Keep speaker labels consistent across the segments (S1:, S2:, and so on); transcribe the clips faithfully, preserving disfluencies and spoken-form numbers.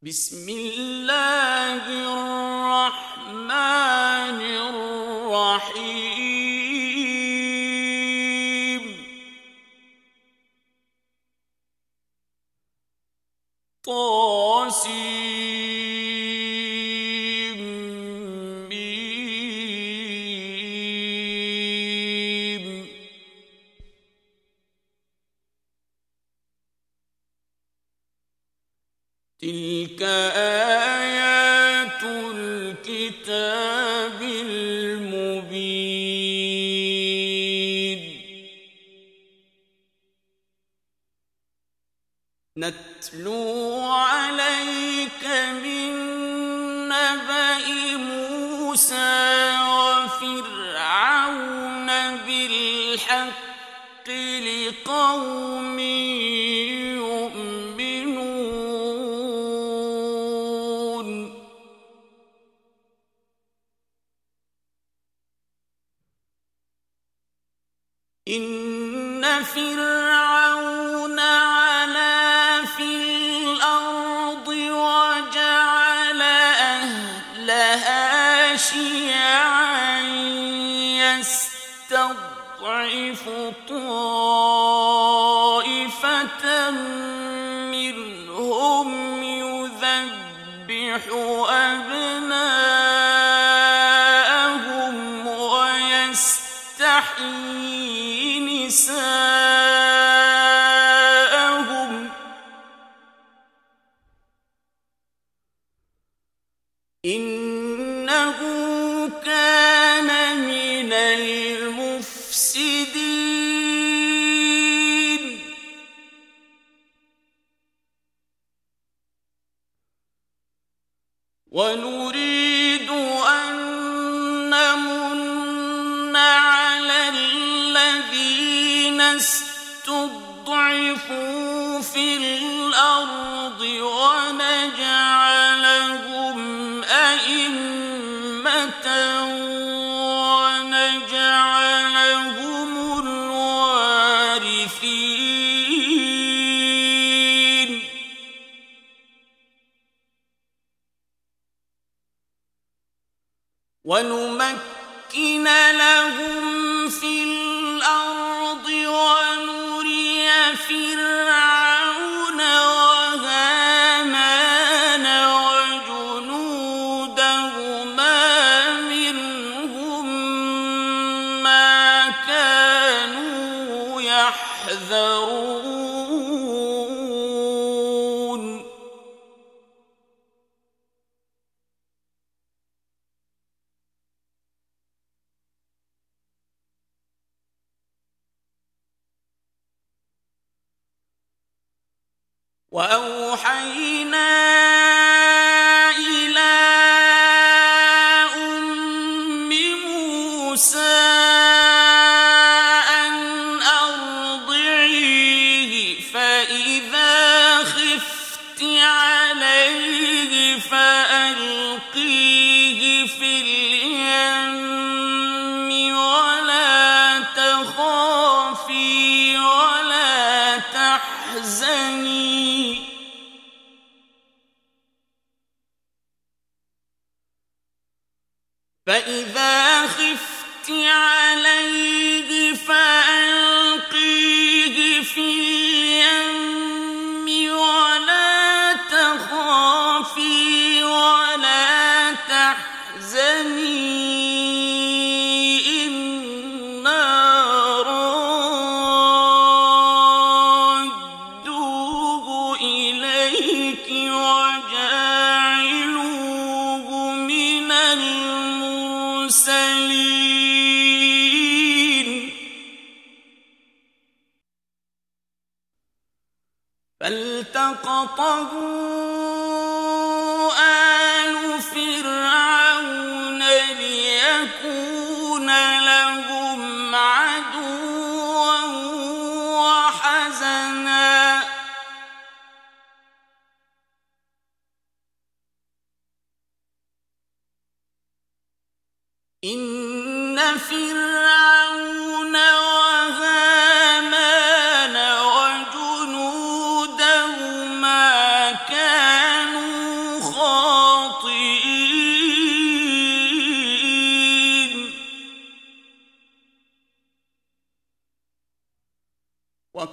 S1: بسم الله الرحمن الرحيم طاسيم ميم تلك آيات الكتاب المبين نتلو عليك من نبأ موسى وفرعون بالحق لقوم إن فرعون علا في الأرض وجعل أهلها شيعا يستضعف طائفة منهم يذبح أبناءهم ويستحيي نساءهم إنه كان من المفسدين ونريد أن نمن على الذين استضعفوا في الأرض ونجعلهم أئمة ونجعلهم الوارثين ونمكن لهم في الأرض ونري فرعون وهامان وجنودهما منهم ما كانوا يحذرون وأوحينا إلى أم موسى أن أرضعيه فإذا خفت عليه فألقيه في اليم ولا تخافي ولا تحزني فإذا خفت عليه فألقيه في اليم ولا تخافي ولا تحزني إنا رادوه إليك وجاعلوه من المرسلين فالتقطه آل فرعون ليكون لهم عدوا وحزنا إن فرعون وهامان وجنودهما كانوا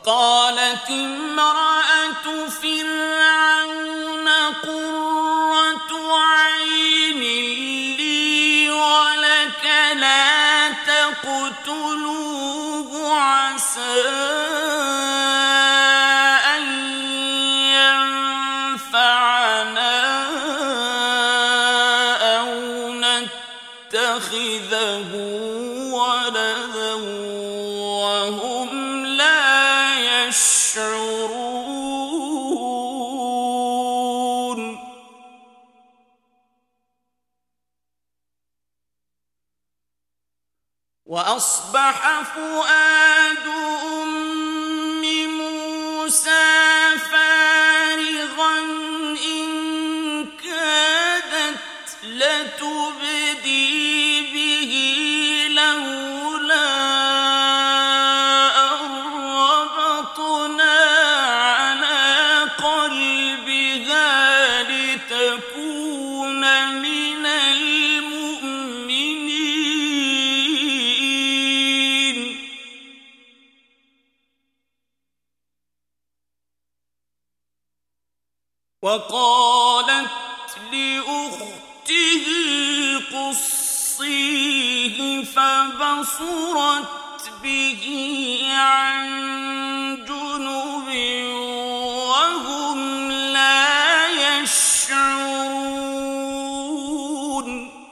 S1: وقالت امرأة فرعون قرة عين لي ولك لا تقتلوه عسى أن ينفعنا أو نتخذه ولدا وهم لا يشعرون. وأصبح فؤاد أم موسى فارغا إن كادت لتبدي به لولا أن ربطنا على قلبها لتكون من المؤمنين. وقالت لأخته قصيه فبصرت به عن جنب وهم لا يشعرون.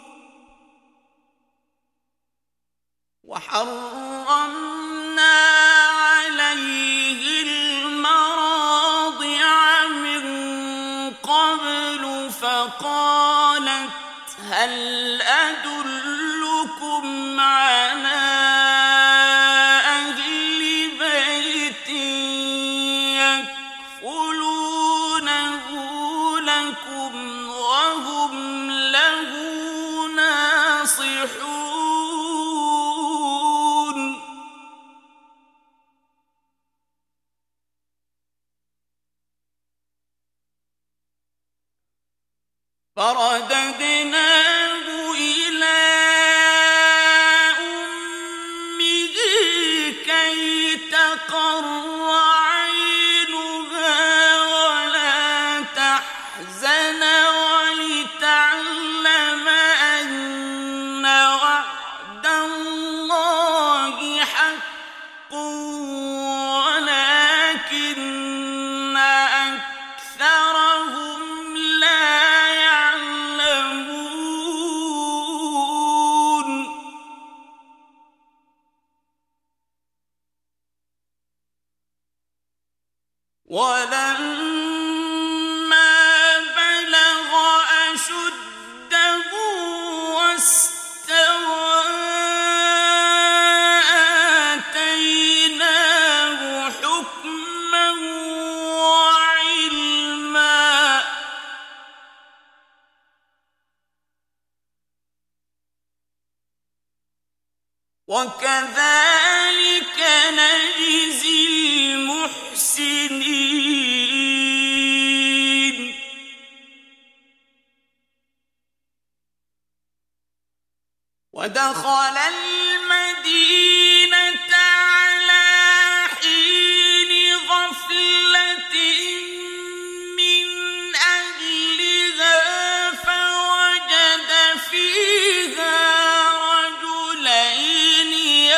S1: وحرمنا عليه المراضع من قبل فقالت هل أدلكم على أهل بيت يكفلونه لكم وهم له ناصحون. فرددناه إلى أمه كي تقر عينها ولا تحزن ولتعلم أن وعد الله حق ولكن أكثرهم لا يعلمون. ولما بلغ أشده واستوى آتيناه حكما وعلما. وكذلك نجزي المحسنين. ودخل المدينة على حين غفلة من أهلها فوجد فيها رجلين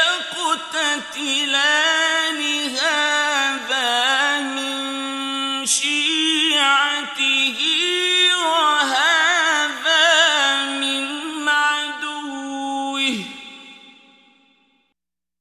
S1: يقتتلان هذا من شيعته وهذا من عدوه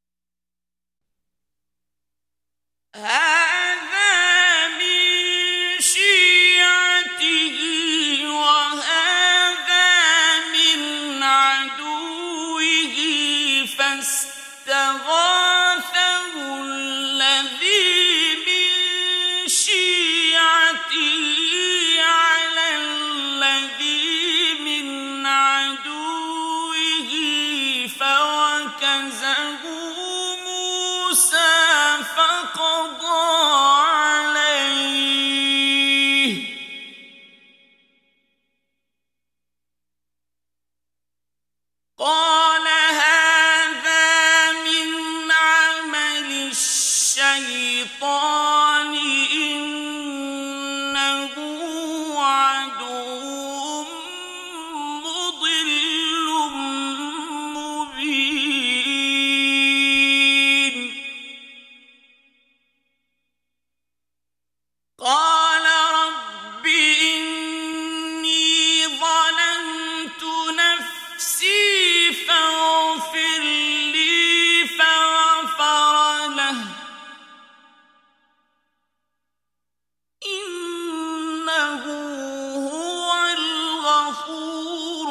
S1: غفور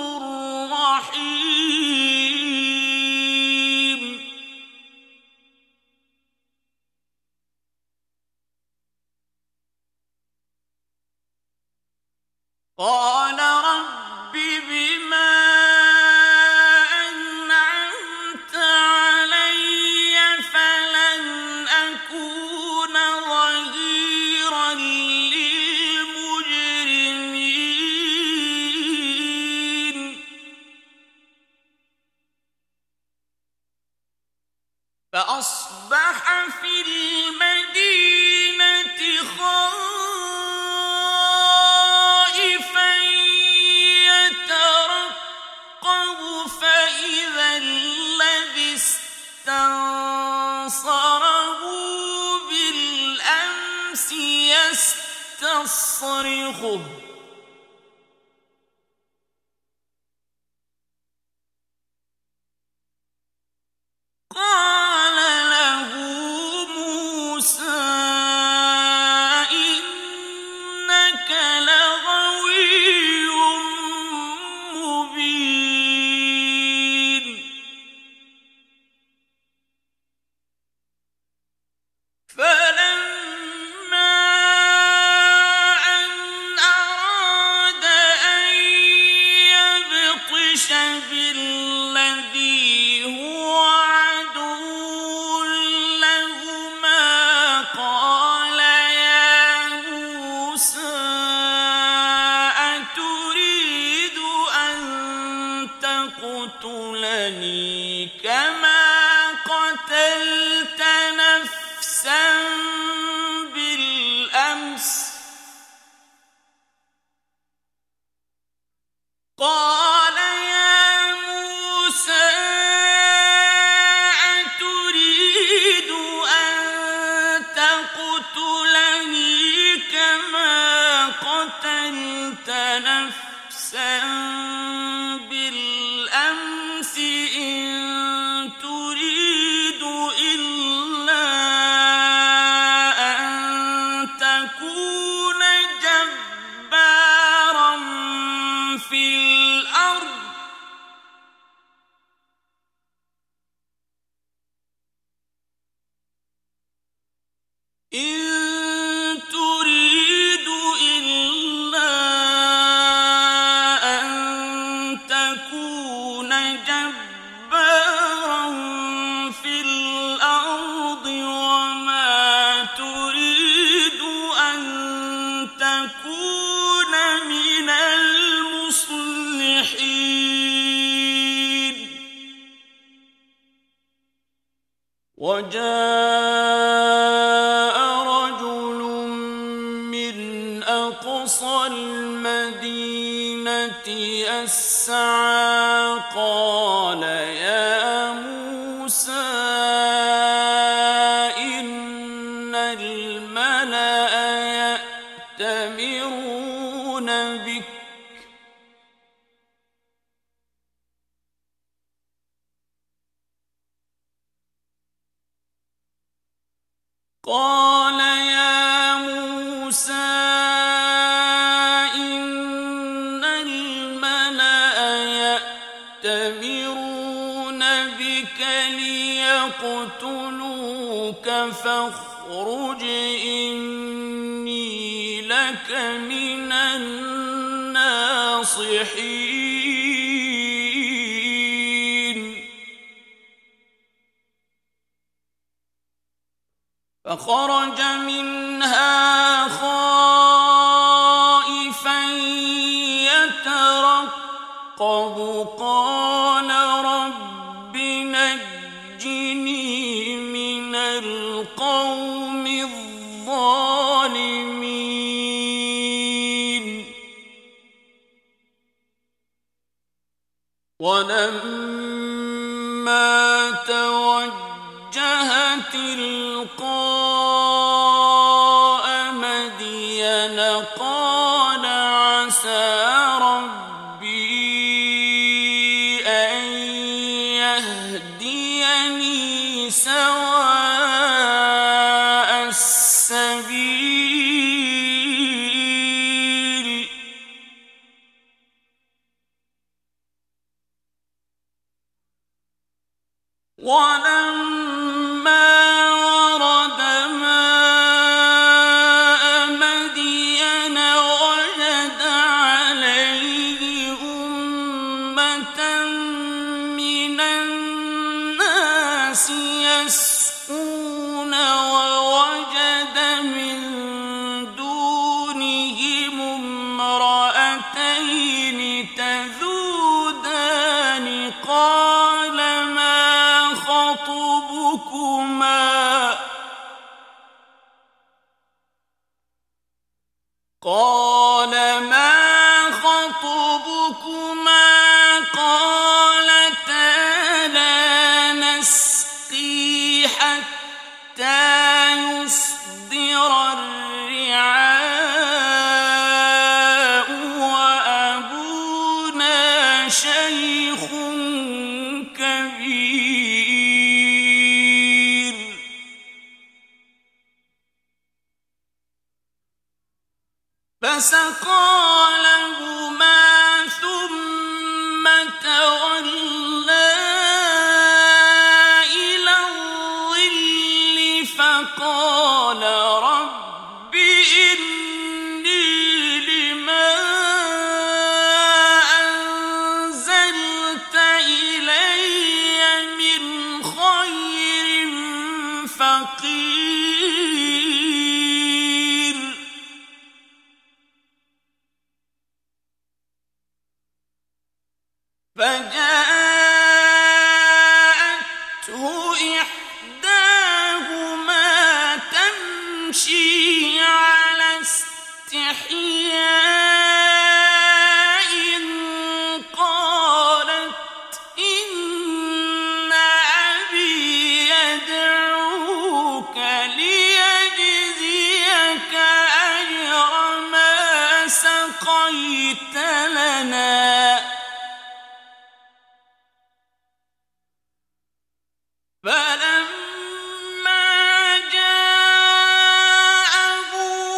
S1: رحيم. قال رب بما أنعمت علي فلن أكون ظهيرا للمجرمين. فأصبح في المدينة خائفا يترقب فإذا الذي استنصره بالأمس يستصرخه. قال له موسى إنك لغوي مبين. فلما أن أراد أن يبطش بالذي هو عدو لهما قال يا موسى أتريد أن تقتلني كما قتلت نفسا بالأمس؟ قال يا موسى أتريد أن تقتلني كما قتلت نفسا بالأمس إن تريد إلا أن تكون جبارا في الأرض إن تريد إلا أن تكون جبارا في الأرض وما تريد أن تكون من المصلحين. وجاء رجل من أقصى المدينة يسعى قال يا موسى إن الملأ يأتمرون بك قال يا موسى إن الملأ يأتمرون بك ليقتلوك فاخرج إني لك من الناصحين. فخرج منها خائفا يترقب قال رب نجني من القوم الظالمين. ولما توجه تلقاء مدين قال عسى ربي أن يهديني سواء السبيل خطبكما قالتا لا نسقي حتى يصدر الرعاء وأبونا شيخ كبير فسقى لهما ثم تولى إلى الظل فقال رب إني لما أنزلت إلي من خير فقير فجاءته إحداهما تمشي على استحياء قالت إن أبي يدعوك ليجزيك أجر ما سقيت لنا فلما جاءه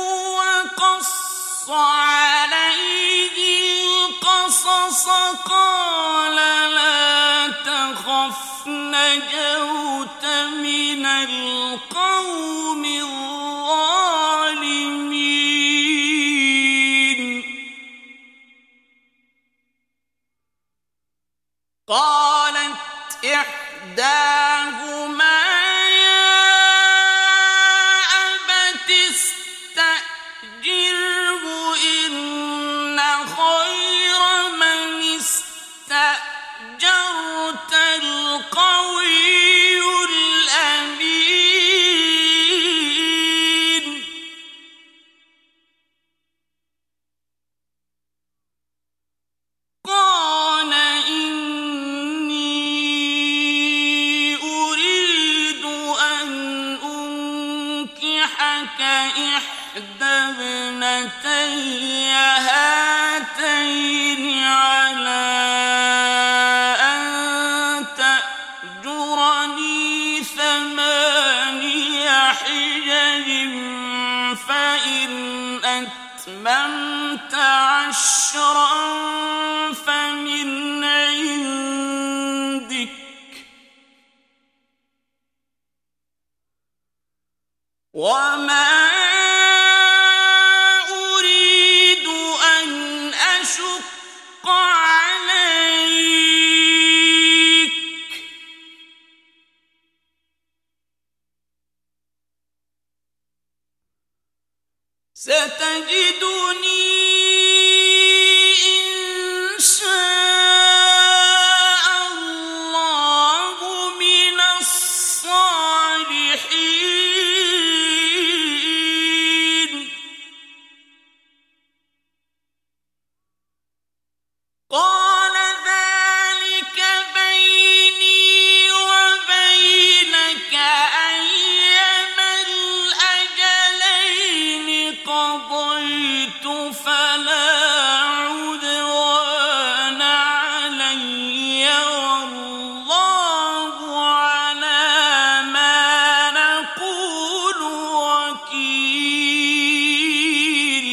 S1: وقص عليه القصص قال لا تخف نجوت من القوم الظالمين قالت إحداهما يا أبت استأجره إن خير من استأجرت القوي الأمين قال إني أريد أن أنكحك إحدى ابنتي هاتين على أن تأجرني ثماني حجج فإن أتممت عشرا فمن عندك وما أريد أن أشق عليك ستجدني إن شاء الله من الصالحين قال ذلك بيني وبينك أيما الأجلين قضيت فلا عدوان علي والله على ما نقول وكيل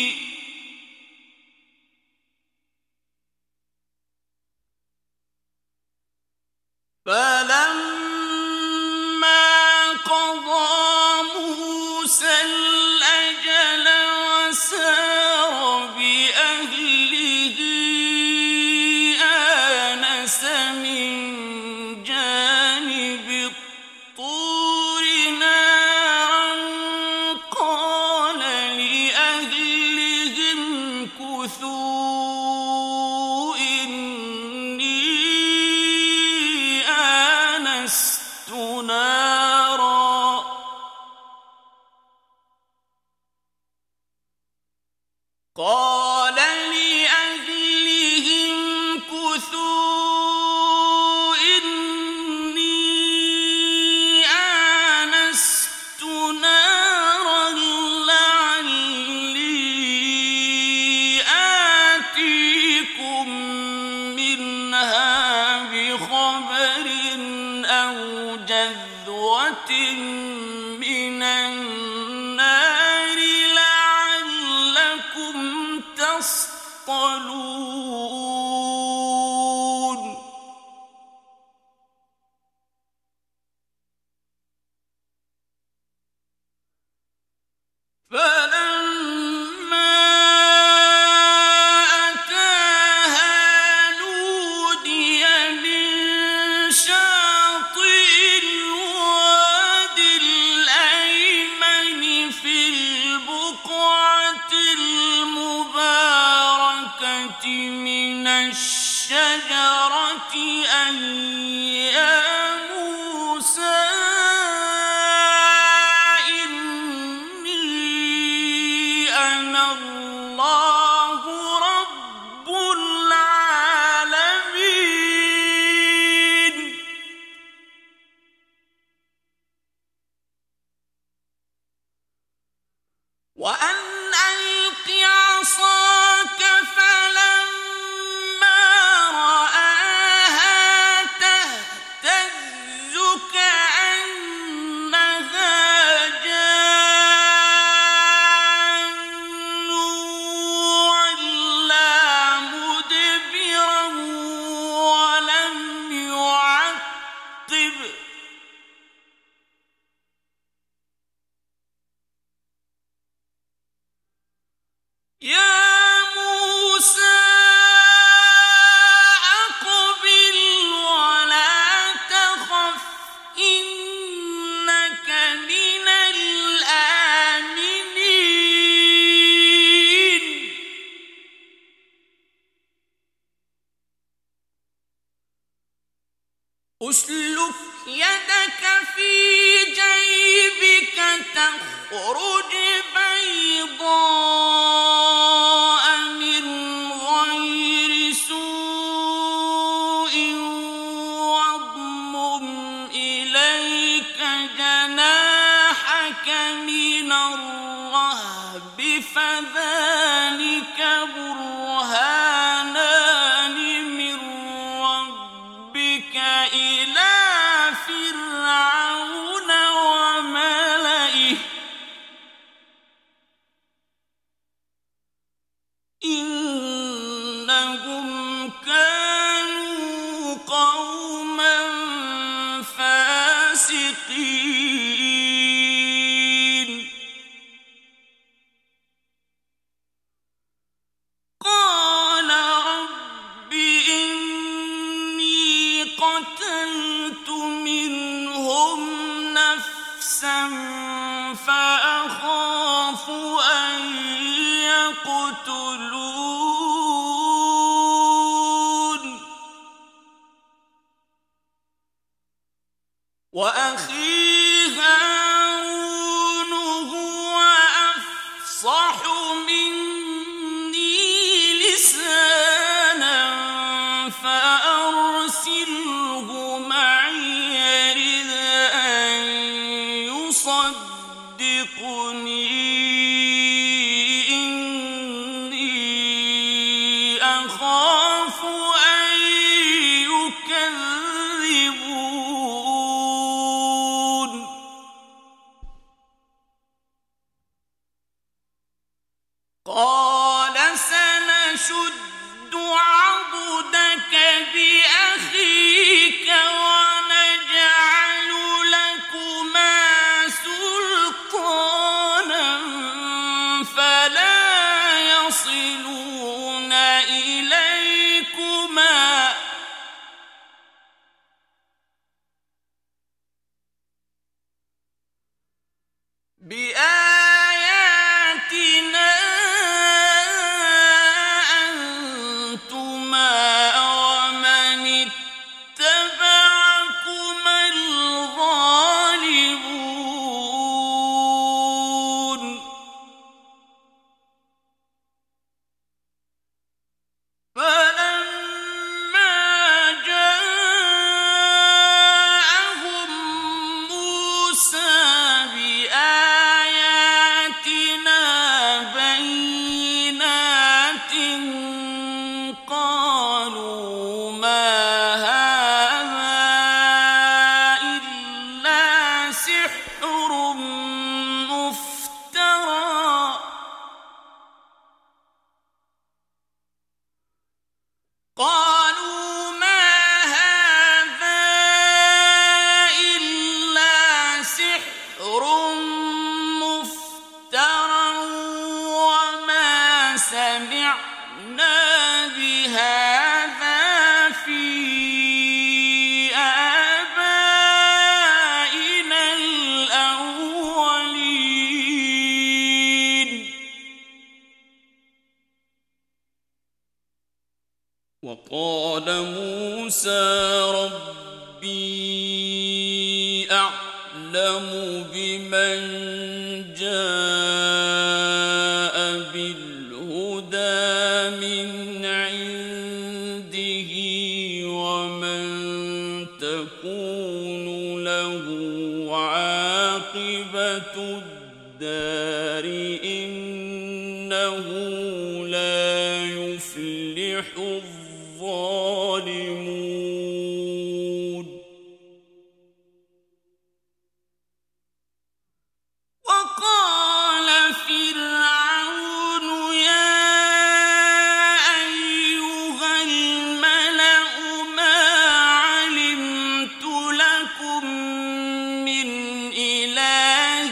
S1: فلما قضى موسى الأجل وسار بأهله آنس من جانب الطور نارا قال لأهلهم كثوا إني من النار لعلكم تصطلون فلما أتاها نودي من شاطئ الواد الأيمن في البقعة المباركة من الشجرة أن يا موسى إني أنا الله رب العالمين وأن ألق عصاك فلما رآها تهتز كأنها جان ولا مدبرا ولم يعقب يا موسى أقبل ولا تخف إنك من الآمنين أسلك يدك في جيبك تخرج بيضاء من غير سوء واضمم إليك جناحك من الرهب فذلك برهانان من ربك إلى فرعون وملئه إنهم كانوا قوما فاسقين قال رب إني قتلت منهم نفسا فأخاف أن يقتلون وأخي هارون هو أفصح مني لسانا فأرسله معي يرد أن يصدقني إني أخاف أن يكذبون قال سنشد عضدك بأخيك ونجعل لكما سلطانا فلا يصلون إليكما بآياتنا أنتما وقال موسى ربي أعلم بمن جاء بالهدى من عنده ومن تكون له عاقبة الدار إنه لا يفلح الظالمون. وقال فرعون يا أيها الملأ ما علمت لكم من إله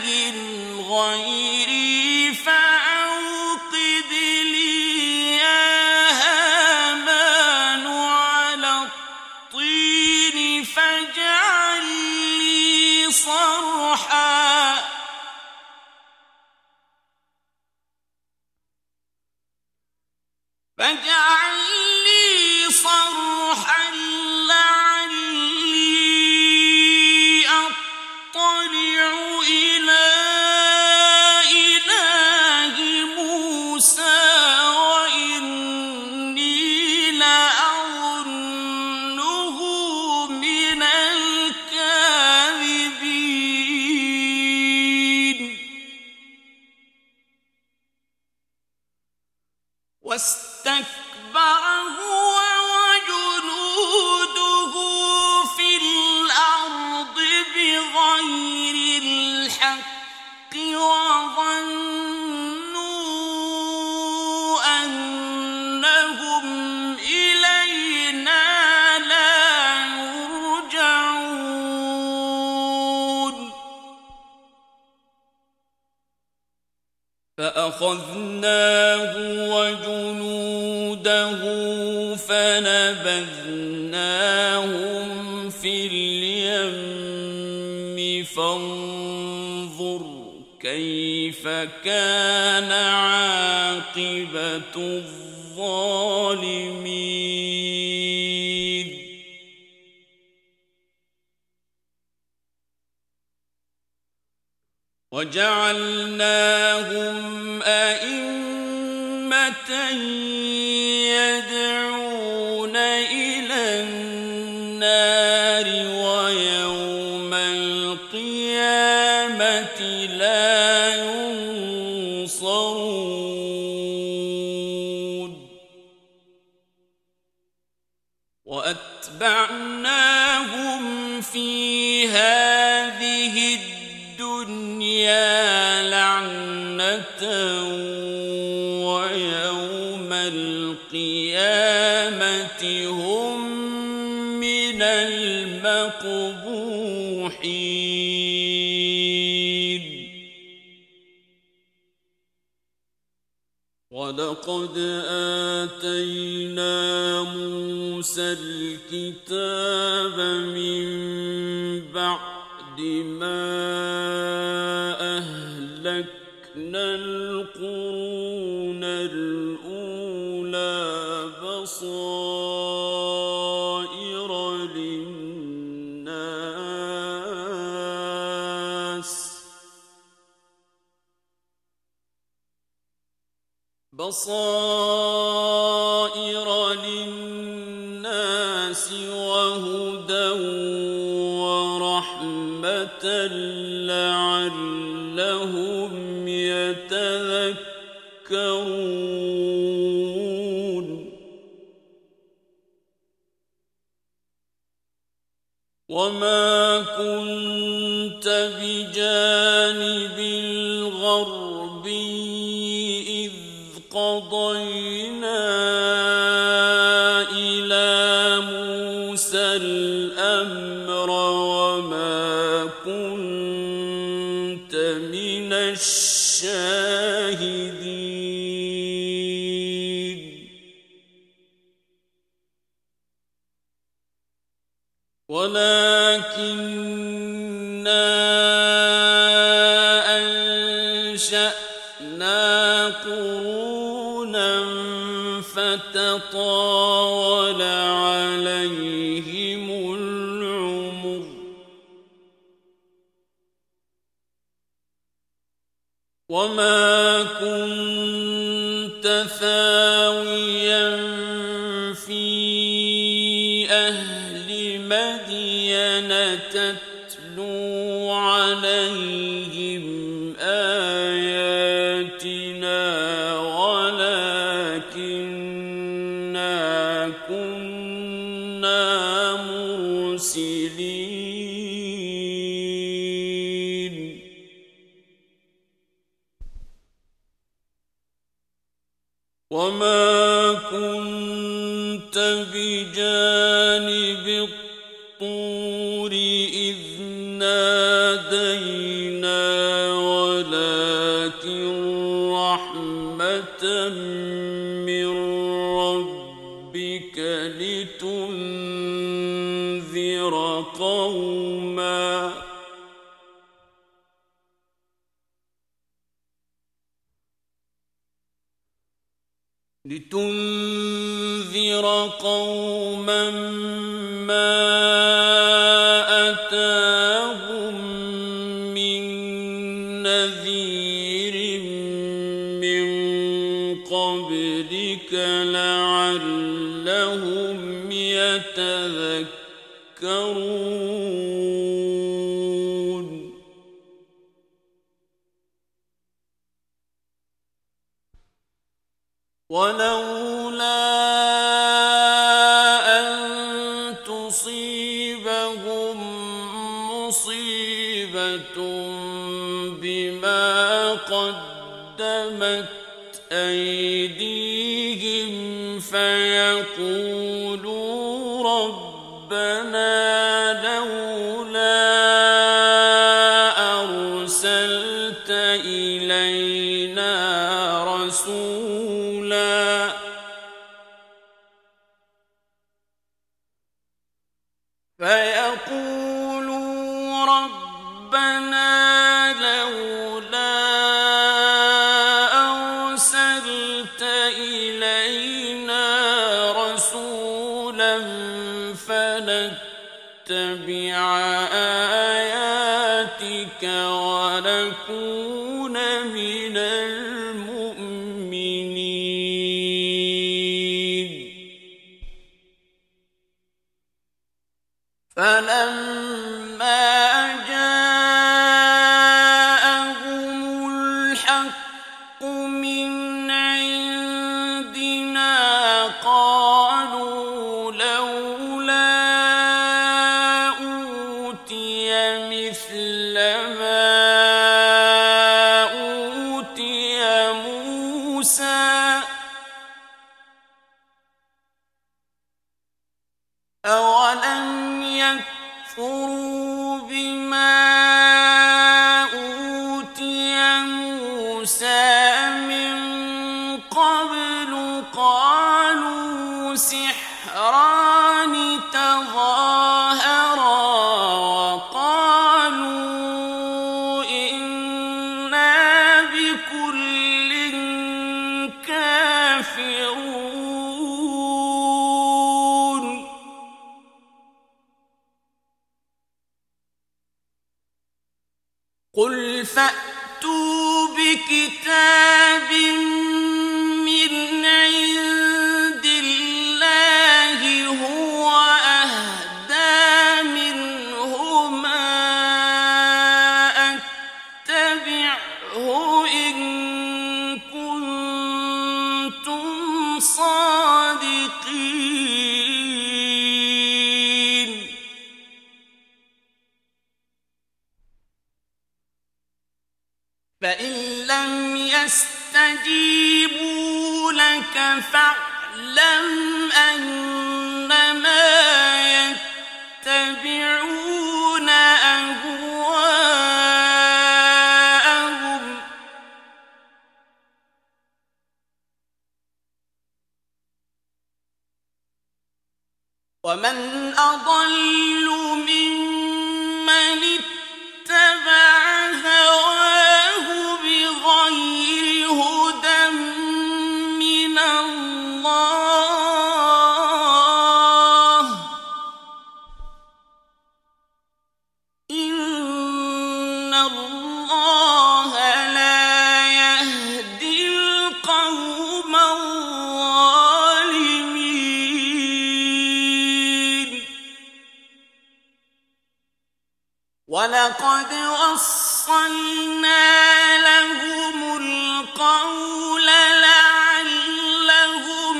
S1: غيري فأوقد لي يا هامان على الطين فاجعل لي صرحا فاجعل لي صرحا لعلي أطلع إلى إله موسى وإني لأظنه من الكاذبين. واستكبر هو وجنوده في الأرض بغير الحق وظنوا أنهم إلينا لا يرجعون. فأخذناه وجنوده فنبذناهم في اليم فانظر كيف كان عاقبة الظالمين. وجعلناهم أئمة يدعون إلى النار ويوم القيامة لا ينصرون. وأتبعناهم في هذه الدنيا لعنة ويوم القيامة هم من المقبوحين. ولقد آتينا موسى الكتاب من بعد ما أهلكنا القرون الأولى بصائر للناس بصائر للناس وهدى ورحمة لعلهم يتذكرون. وما كنت بجانب الغربي إذ قضينا إلى موسى الأمر وما كنت من الشاهدين. ولكننا أنشأنا قرونا فترى تطاول عليهم العمر وما كنت ثاويا في أهل مدين تتلو عليهم آياتنا ولكننا كنا مرسلين وما كنت بجانب الطور إذ نادينا ولكن رحمة من ربك لتنذر قوما لتنذر قوما ما أتاهم من نذير من قبلك لعلهم يتذكرون ولولا أن تصيبهم مصيبة بما قدمت أيديهم فيقولوا ربنا لولا أرسلت إلينا رسولا فيقولوا ربنا لولا أرسلت إلينا رسولا فنتبع آياتك ونكون من المؤمنين فلما جاءهم الحق من عندنا قالوا لولا أوتي مثل ما أوتي موسى أولم يكفروا بما أوتي موسى من قبل قالوا سحران تظاهرا وقالوا إنا بكل كافرون قل فأتوا بكتاب من عند الله هو أهدى منهما أتبعه إن كنتم صادقين فإن لم يستجيبوا لك فاعلم أنما يتبعون أهواءهم ومن أضل ممن اتبع هواه بغير هدى من الله وَلَقَدْ وَصَّلْنَا لَهُمُ الْقَوْلَ لَعَلَّهُمْ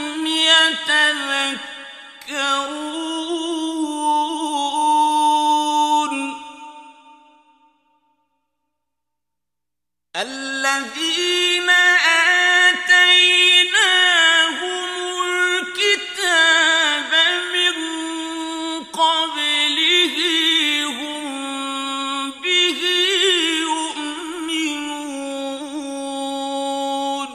S1: يَتَذَكَّرُونَ الَّذِينَ آتَيْنَاهُمُ الْكِتَابَ مِن قَبْلِهِ هُم بِهِ يُؤْمِنُونَ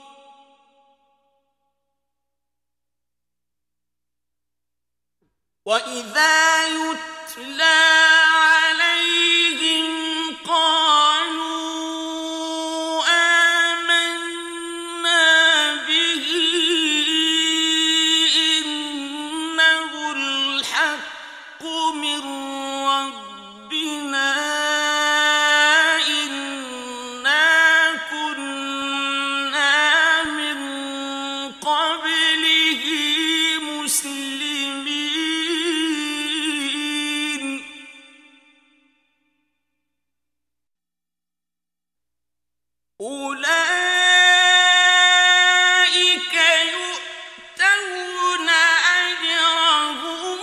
S1: وَإِذَا يُتْلَى عَلَيْهِمْ قَالُوا آمَنَّا بِهِ إِنَّهُ الْحَقُّ مِن رَّبِّنَا إِنَّا كُنَّا مِن قَبْلِهِ مُسْلِمِينَ أُولَئِكَ يُؤْتَوْنَ أَجْرَهُم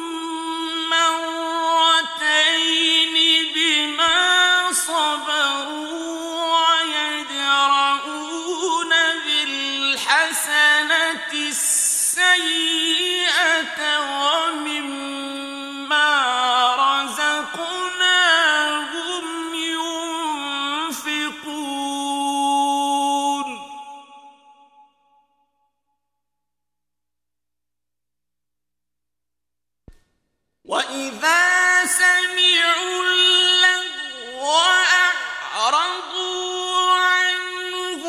S1: مَّرَّتَيْنِ بِمَا صَبَرُوا وَيَدْرَءُونَ بِالْحَسَنَةِ السَّيِّئَةَ وَمِمَّا رَزَقْنَاهُمْ يُنفِقُونَ وَإِذَا سَمِعُوا اللَّغْوَ أَعْرَضُوا عَنْهُ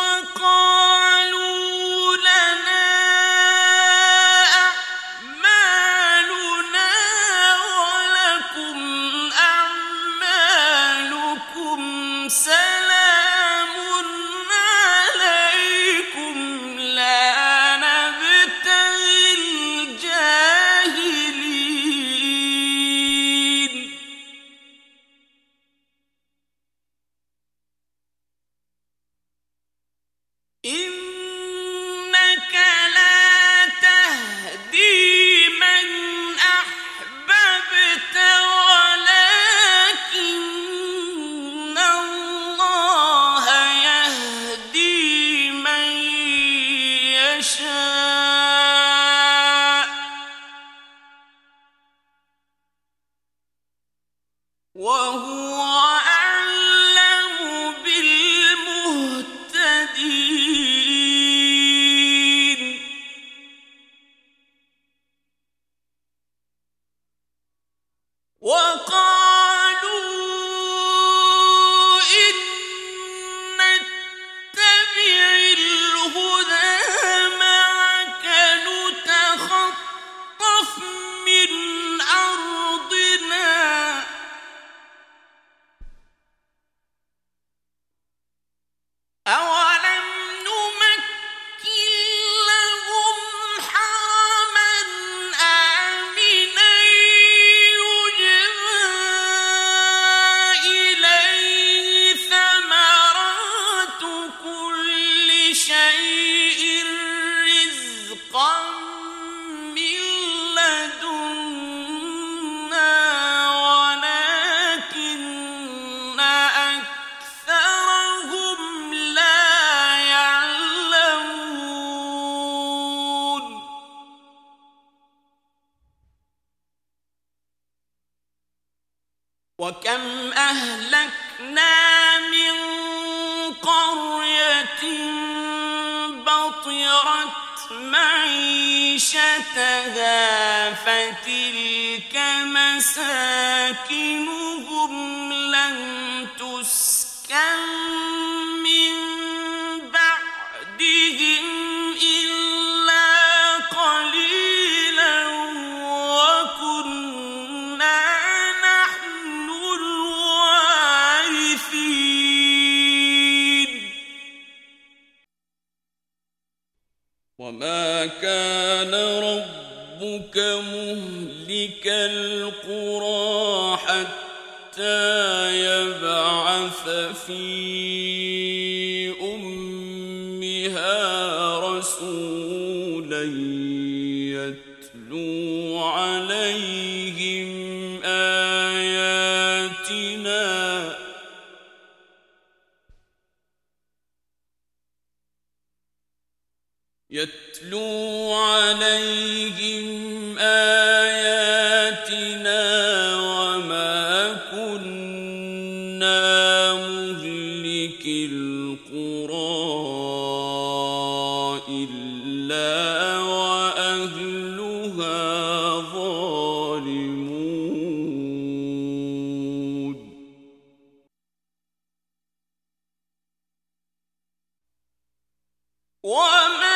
S1: وَقَالُوا لَنَا أَعْمَالُنَا وَلَكُمْ أَعْمَالُكُمْ سَلَامٌ عَلَيْكُمْ لَا نَبْتَغِي الْجَاهِلِينَ إِنَّكَ لَا تَهْدِي مَنْ أَحْبَبْتَ وَلَكِنَّ اللَّهَ يَهْدِي مَن يَشَاءُ وَهُوَ أَعْلَمُ بِالْمُهْتَدِينَ وَقَالُوا إِن نَّتَّبِعِ الْهُدَىٰ مَعَكَ نُتَخَطَّفْ مِنْ أَرْضِنَا أَوَلَمْ نُمَكِّن لَّهُمْ حَرَمًا آمِنًا يُجْبَىٰ إِلَيْهِ ثَمَرَاتُ كُلِّ شَيْءٍ رِّزْقًا مِّن لَّدُنَّا وَلَٰكِنَّ أَكْثَرَهُمْ لَا يَعْلَمُونَ وَكَمْ أَهْلَكْنَا مِن قَرْيَةٍ بَطِرَتْ مَعِيشَتَهَا فَتِلْكَ مَسَاكِنُهُمْ لَمْ تُسْكَن مِّن بَعْدِهِمْ إِلَّا قَلِيلًا وَكُنَّا نَحْنُ الْوَارِثِينَ وَمَا كَانَ رَبُّكَ مُهْلِكَ الْقُرَىٰ حَتَّىٰ يبعث في أمها رسولا يتلو عليهم آياتنا يتلو عليهم آياتنا وما كنا مهلكي القرى إلا وأهلها ظالمون وما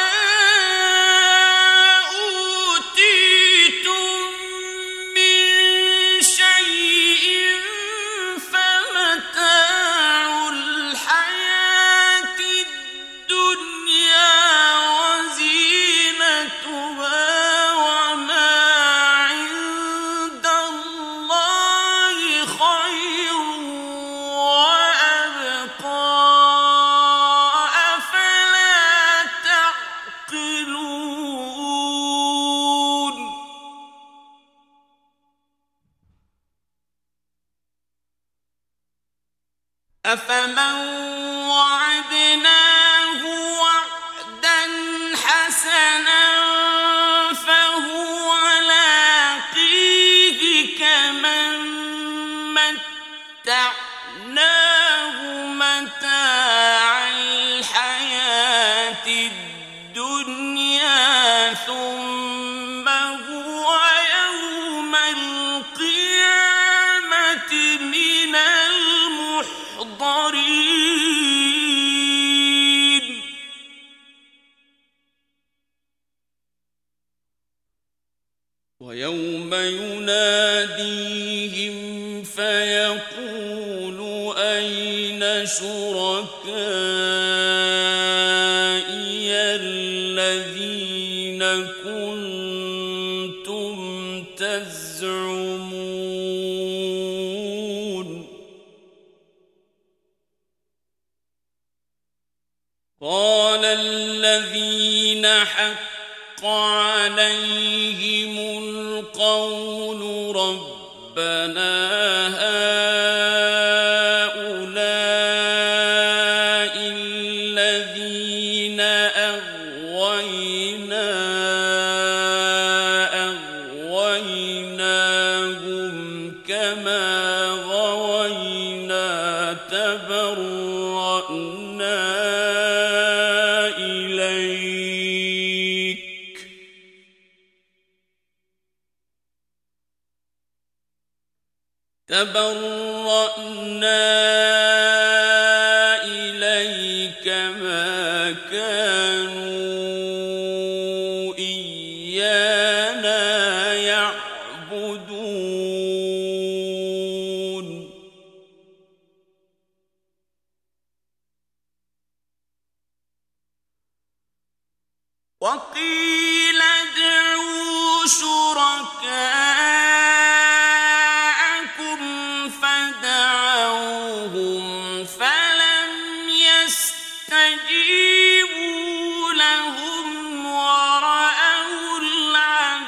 S1: أفمن وعدناه وعدا حسنا فهو لاقيه كمن متعناه متاع الحياة الدنيا ثم هو يوم القيامة من المحضرين ويوم يناديهم فيقول أين شركائي الذين كنتم تزعمون قال الذين حق عليهم القول ربنا هؤلاء الذين أغوينا أغويناهم كما غوينا تبرأنا تبرأنا إليك ما كانوا إيانا يعبدون وقيل ادعوا شركاءكم فدعوهم فلم يستجيبوا لهم ورأوا العذاب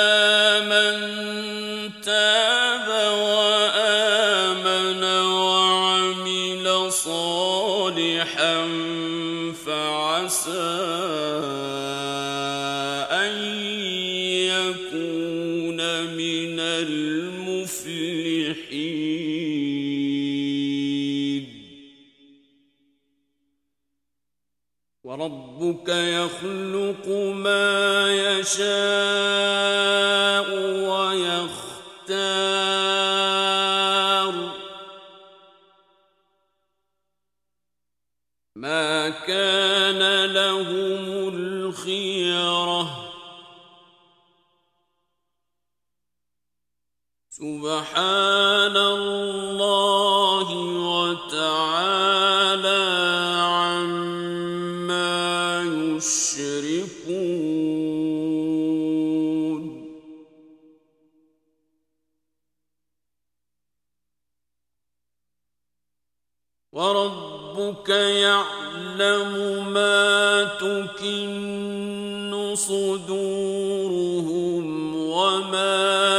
S1: من تاب وآمن وعمل صالحا فعسى أن يكون من المفلحين. وربك يخلق ما يشاء ويختار ما كان لهم الخيرة سبحان الله وتعالى عما يشركون. وربك يعلم ما تكن صدورهم وما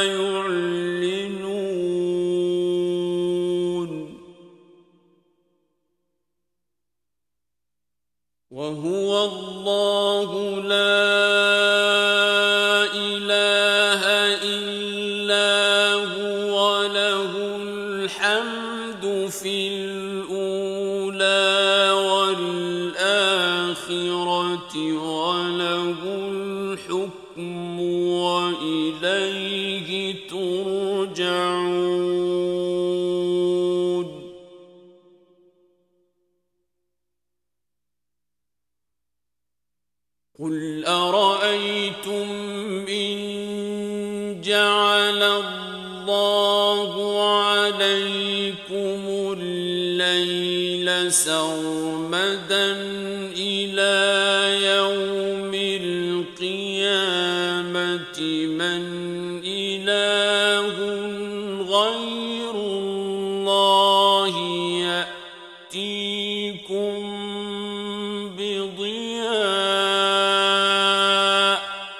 S1: يعلنون وهو الله لا إله إلا هو له الحمد في الأولى والآخرة وله الحكم وإليه ترجعون. قل أرأيتم إن جعل الله عليكم الليل سرمدا إلى يوم القيامة من إله غير الله يأتيكم بضياء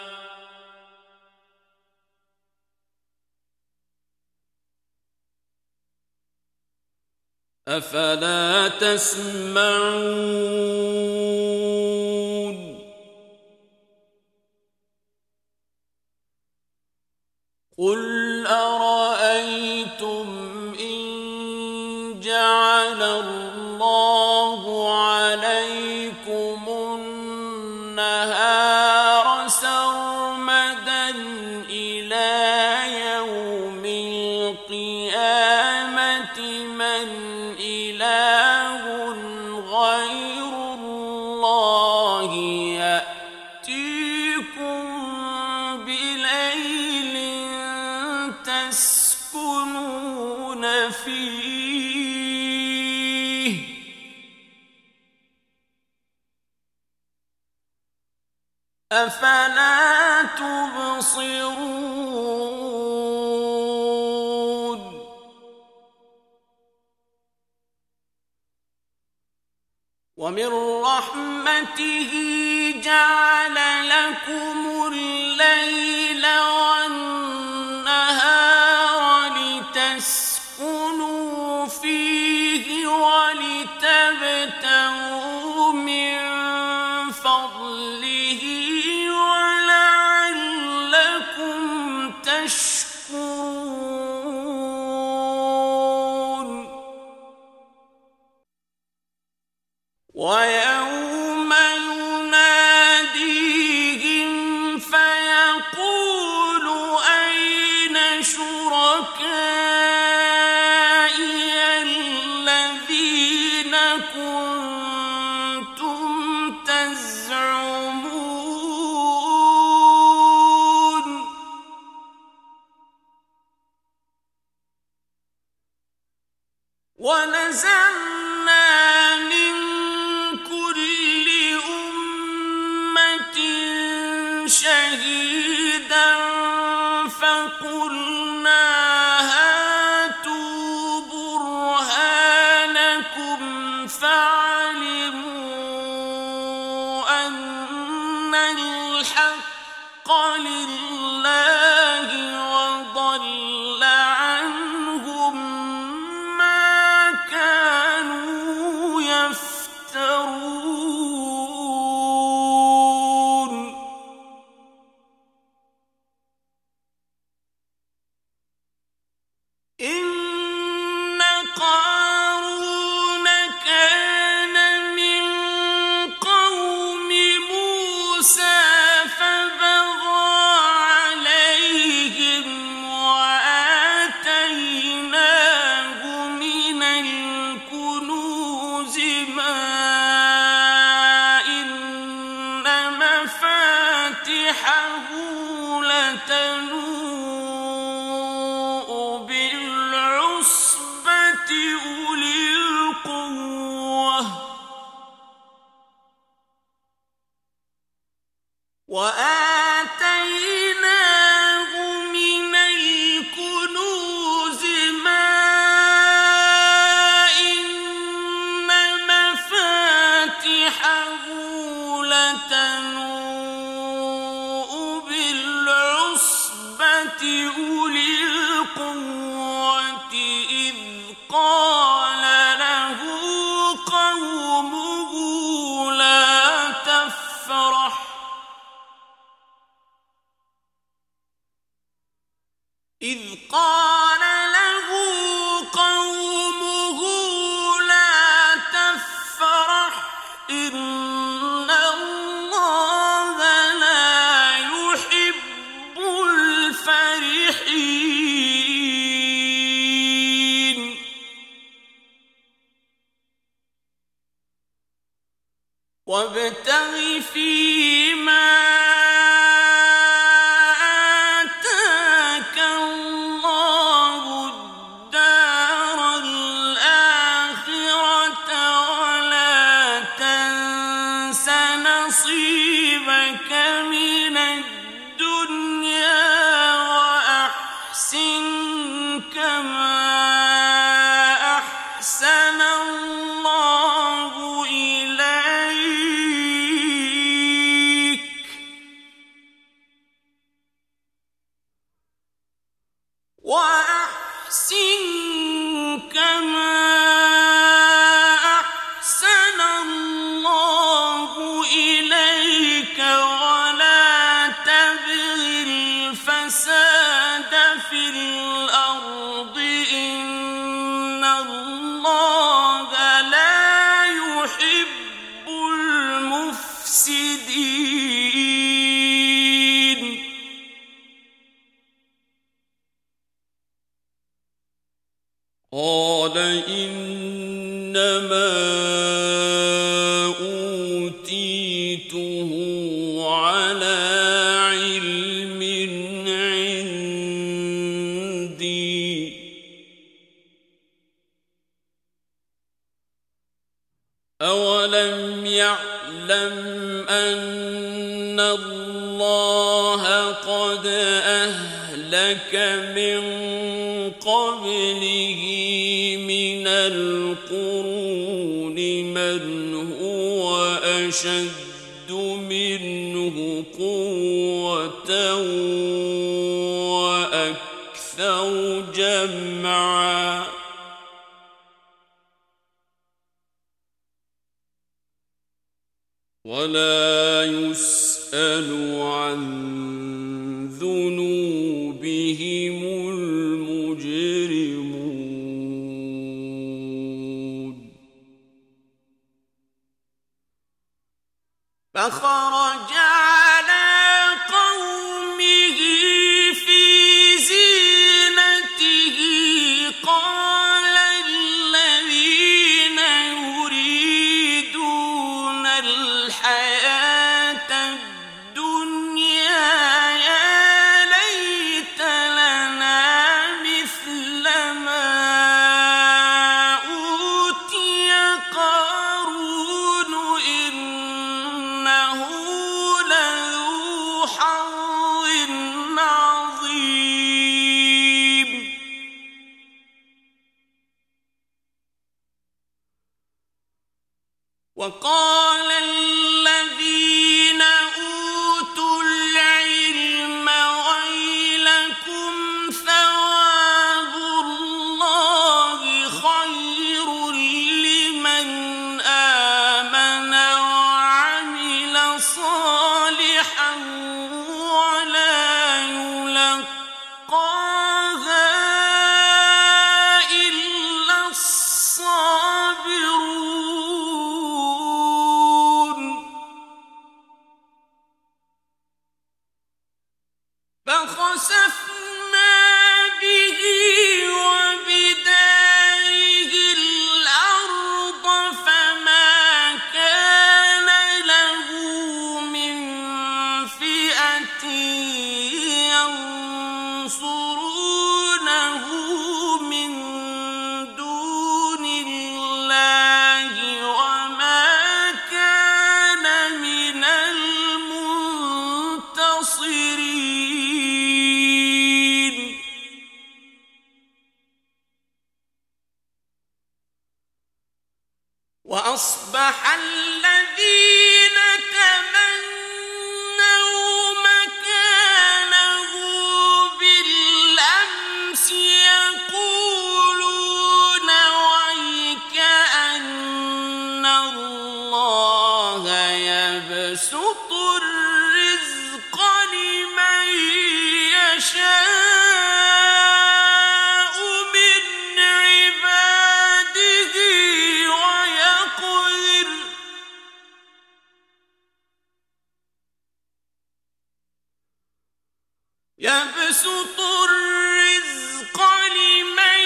S1: أفلا تسمعون. قل أرأيتم إن جعل الله عليكم النهار سرمدا إلى يوم القيامة من إله غير الله يأتيكم بليل تسكنون فيه أفلا تبصرون. ومن رحمته جعل لكم الليل والنهار لتسكنوا فيه ولتبتغوا من فضله ولعلكم تشكرون. ويوم يناديهم فيقول أين شركائي الذين كنتم تزعمون ونزلنا من كل أمة شهيدا فقلنا هاتوا برهانكم فعلموا أن الحق لله إن قارون كان من قوم موسى فبغى عليهم وآتيناه من الكنوز ما إن مفاتحه لتنوء بالعصبة أولي القوة وآتيناه من الكنوز ما إن مفاتحه لتنوء بالعصبة أولي القوة إذ قال له قومه لا تفرح إذ قال له قومه لا تفرح إن الله لا يحب الفرحين وابتغ فيما آتاك الله الدار الآخرة ولا تنس نصيبك من الدنيا وأحسن كما أحسن الله إليك وأحسن كما أحسن الله إليك ولا تبغ الفساد في الأرض إن الله لا يحب المفسدين قال إنما أوتيته على علم عندي أولم يعلم أن الله قد أهلك من قبله من القرون من هو أشد منه قوة وأكثر جمعا ولا يسأل عن ذنوبهم المجرمون فخرج على قومه في زينته قال الذين يريدون الحياة الدنيا يا ليت لنا مثل ما أوتي قارون إنه لذو حظ عظيم وقال الذين أوتوا العلم ويلكم ثواب الله خير لمن آمن وعمل صالحا ولا يلقاها فخسفنا به وبداره الأرض فما كان له من فئة ينصرونه من دون الله وما كان من المنتصرين. وأصبح الذين تمنوا مكانه بالأمس يقولون ويك أن الله يبسط الرزق لمن يشاء من عباده ويقدر يبسط الرزق لمن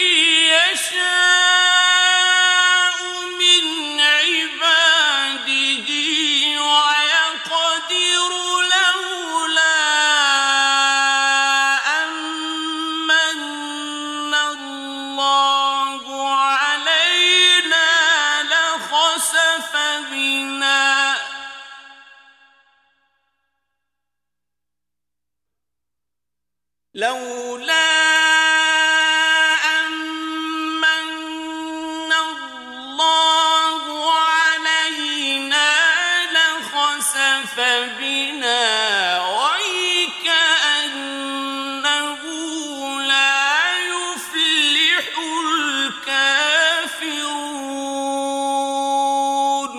S1: يشاء من عباده ويقدر لولا أمن الله علينا لخسف بنا لولا أمن الله علينا لخسف بنا وكأنه لا يفلح الكافرون.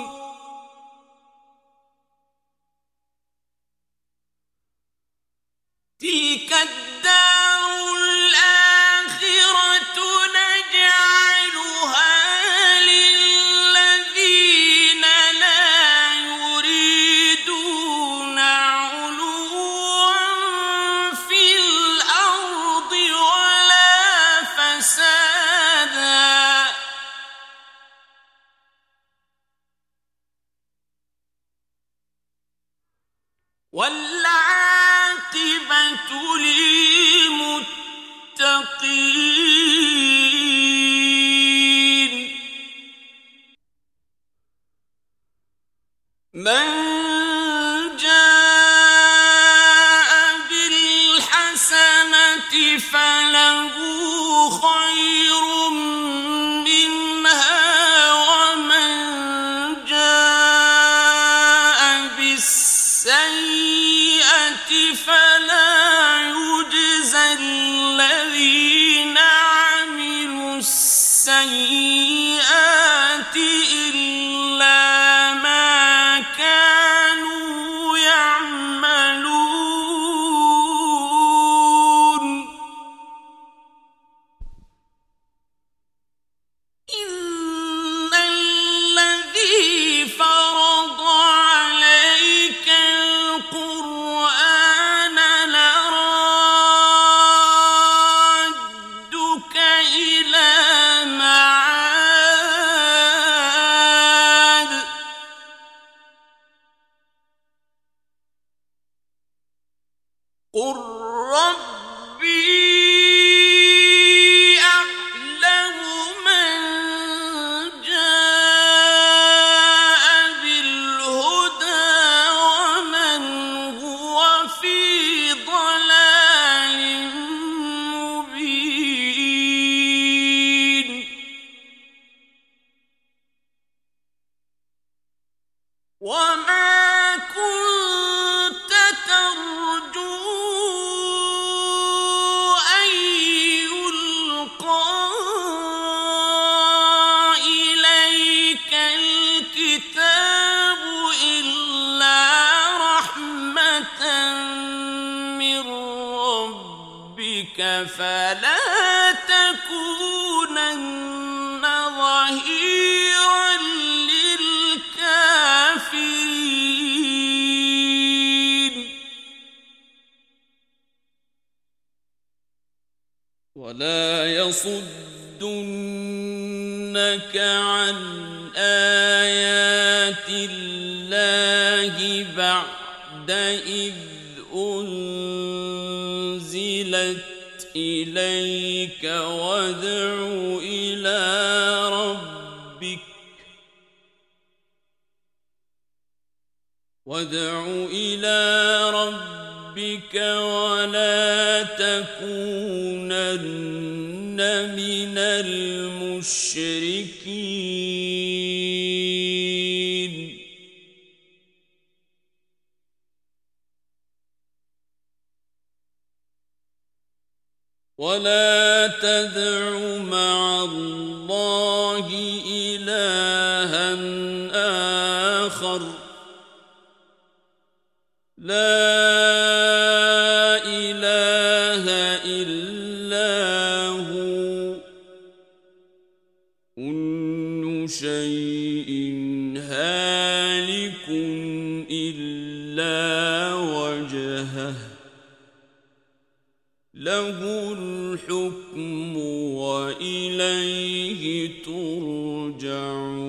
S1: تلك الدار الآخرة نجعلها للذين لا يريدون علوا في الأرض ولا فسادا والعاقبة للمتقين. من جاء بالحسنة فله خير منها ومن جاء بالسيئة فلا يجزى الذين عملوا السيئات إلا ما كانوا يعملون. إن الذي فرض عليك القرآن لرادك إلى معاد قل ربي أعلم من جاء بالهدى ومن هو في ضلال مبين. وما كنت ترجو أن يلقى إليك الكتاب إلا رحمة من ربك فلا تكونن ظهيرا للكافرين. ولا يصدنك عن آيات الله بعد إذ أنزلت إليك وادع إلى ربك وادع إلى ربك ولا تكونن من المشركين ولا تدع مع الله إلها آخر لا إله إلا هو كل شيء هالك إلا وجهه له الحكم وإليه ترجعون